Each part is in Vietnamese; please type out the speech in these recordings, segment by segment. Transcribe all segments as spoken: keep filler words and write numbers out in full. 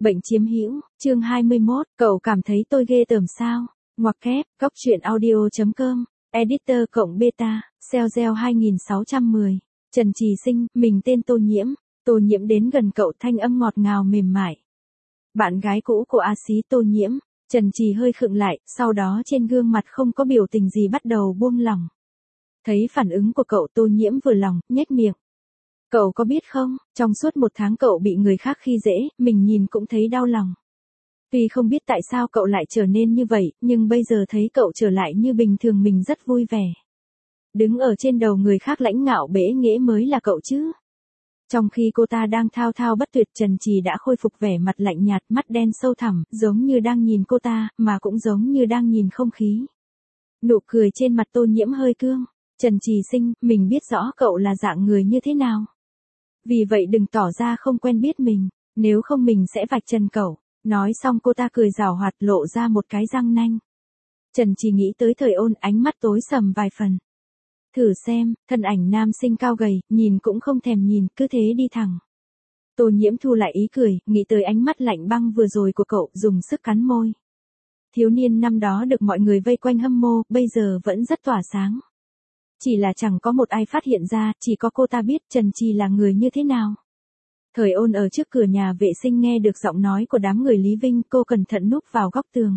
Bệnh chiếm hữu, chương hai mươi mốt, cậu cảm thấy tôi ghê tởm sao? Ngoặc kép, góc truyện audio.com, editor cộng beta, Cell hai nghìn sáu trăm mười, Trần Trì Sinh, mình tên Tô Nhiễm. Tô Nhiễm đến gần cậu, thanh âm ngọt ngào mềm mại. Bạn gái cũ của A Xí Tô Nhiễm. Trần Trì hơi khựng lại, sau đó trên gương mặt không có biểu tình gì bắt đầu buông lỏng. Thấy phản ứng của cậu, Tô Nhiễm vừa lòng, nhếch miệng. Cậu có biết không, trong suốt một tháng cậu bị người khác khi dễ, mình nhìn cũng thấy đau lòng. Tuy không biết tại sao cậu lại trở nên như vậy, nhưng bây giờ thấy cậu trở lại như bình thường mình rất vui vẻ. Đứng ở trên đầu người khác lãnh ngạo bẽ nghễ mới là cậu chứ. Trong khi cô ta đang thao thao bất tuyệt, Trần Trì đã khôi phục vẻ mặt lạnh nhạt, mắt đen sâu thẳm, giống như đang nhìn cô ta, mà cũng giống như đang nhìn không khí. Nụ cười trên mặt Tô Nhiễm hơi cương. Trần Trì Sinh, mình biết rõ cậu là dạng người như thế nào. Vì vậy đừng tỏ ra không quen biết mình, nếu không mình sẽ vạch trần cậu. Nói xong cô ta cười giảo hoạt lộ ra một cái răng nanh. Trần Trì nghĩ tới Thời Ôn, ánh mắt tối sầm vài phần. Thử xem, thân ảnh nam sinh cao gầy, nhìn cũng không thèm nhìn, cứ thế đi thẳng. Tô Nhiễm thu lại ý cười, nghĩ tới ánh mắt lạnh băng vừa rồi của cậu, dùng sức cắn môi. Thiếu niên năm đó được mọi người vây quanh hâm mộ, bây giờ vẫn rất tỏa sáng. Chỉ là chẳng có một ai phát hiện ra, chỉ có cô ta biết Trần Trì là người như thế nào. Thời Ôn ở trước cửa nhà vệ sinh nghe được giọng nói của đám người Lý Vinh, cô cẩn thận núp vào góc tường.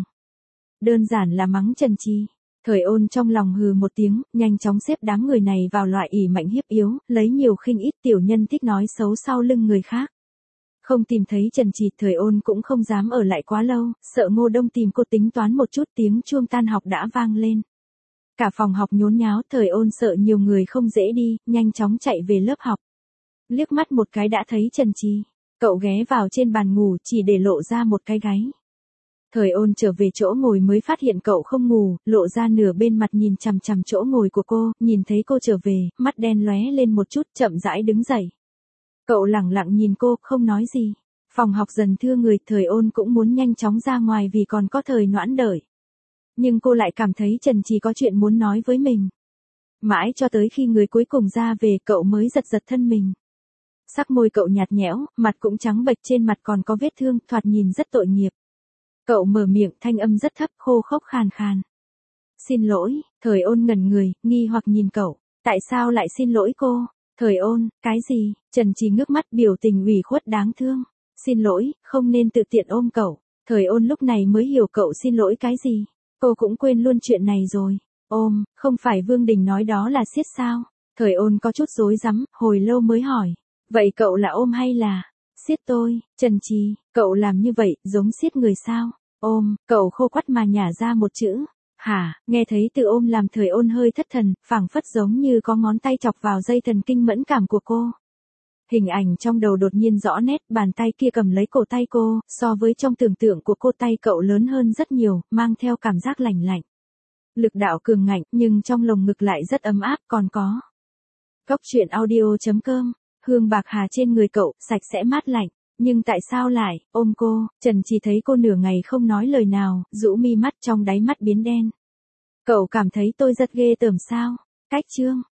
Đơn giản là mắng Trần Trì. Thời Ôn trong lòng hừ một tiếng, nhanh chóng xếp đám người này vào loại ỷ mạnh hiếp yếu, lấy nhiều khinh ít, tiểu nhân thích nói xấu sau lưng người khác. Không tìm thấy Trần Trì, Thời Ôn cũng không dám ở lại quá lâu, sợ Ngô Đông tìm cô tính toán một chút, tiếng chuông tan học đã vang lên. Cả phòng học nhốn nháo, Thời Ôn sợ nhiều người không dễ đi, nhanh chóng chạy về lớp học. Liếc mắt một cái đã thấy Trần Trì. Cậu ghé vào trên bàn ngủ chỉ để lộ ra một cái gáy. Thời Ôn trở về chỗ ngồi mới phát hiện cậu không ngủ, lộ ra nửa bên mặt nhìn chằm chằm chỗ ngồi của cô, nhìn thấy cô trở về, mắt đen lóe lên một chút, chậm rãi đứng dậy. Cậu lẳng lặng nhìn cô, không nói gì. Phòng học dần thưa người, Thời Ôn cũng muốn nhanh chóng ra ngoài vì còn có Thời Noãn đợi. Nhưng cô lại cảm thấy Trần Trì có chuyện muốn nói với mình. Mãi cho tới khi người cuối cùng ra về, cậu mới giật giật thân mình. Sắc môi cậu nhạt nhẽo, mặt cũng trắng bệch, trên mặt còn có vết thương, thoạt nhìn rất tội nghiệp. Cậu mở miệng, thanh âm rất thấp, khô khốc khàn khàn. Xin lỗi. Thời Ôn ngẩn người, nghi hoặc nhìn cậu. Tại sao lại xin lỗi cô? Thời Ôn, cái gì? Trần Trì ngước mắt, biểu tình ủy khuất đáng thương. Xin lỗi, không nên tự tiện ôm cậu. Thời Ôn lúc này mới hiểu cậu xin lỗi cái gì. Cô cũng quên luôn chuyện này rồi. Ôm, không phải Vương Đình nói đó là siết sao? Thời Ôn có chút rối rắm, hồi lâu mới hỏi. Vậy cậu là ôm hay là siết tôi? Trần Trì, cậu làm như vậy, giống siết người sao? Ôm, cậu khô quắt mà nhả ra một chữ. Hả? Nghe thấy từ ôm làm Thời Ôn hơi thất thần, phảng phất giống như có ngón tay chọc vào dây thần kinh mẫn cảm của cô. Hình ảnh trong đầu đột nhiên rõ nét, bàn tay kia cầm lấy cổ tay cô, so với trong tưởng tượng của cô tay cậu lớn hơn rất nhiều, mang theo cảm giác lạnh lạnh. Lực đạo cường ngạnh, nhưng trong lồng ngực lại rất ấm áp, còn có. Góc truyện audio.com, hương bạc hà trên người cậu, sạch sẽ mát lạnh. Nhưng tại sao lại, ôm cô? Trần Trì thấy cô nửa ngày không nói lời nào, rũ mi mắt, trong đáy mắt biến đen. Cậu cảm thấy tôi rất ghê tởm sao? Cách chương.